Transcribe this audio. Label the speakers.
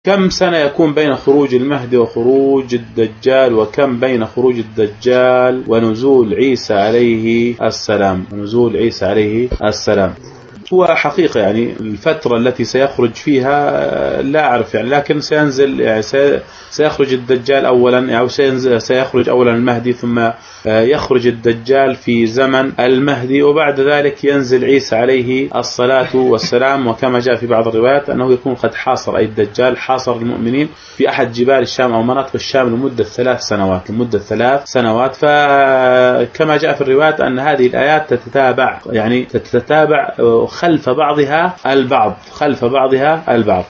Speaker 1: كم سنة يكون بين خروج المهدي وخروج الدجال، وكم بين خروج الدجال ونزول عيسى عليه السلام؟ هو حقيقة يعني الفترة التي سيخرج فيها لا أعرف يعني، لكن سينزل يعني سيخرج الدجال أولا، أو سيخرج أولا المهدي، ثم يخرج الدجال في زمن المهدي، وبعد ذلك ينزل عيسى عليه الصلاة والسلام. وكما جاء في بعض الروايات أنه يكون قد حاصر، أي الدجال حاصر المؤمنين في أحد جبال الشام أو مناطق الشام لمدة 3 سنوات. فكما جاء في الروايات أن هذه الآيات تتتابع خلف بعضها البعض.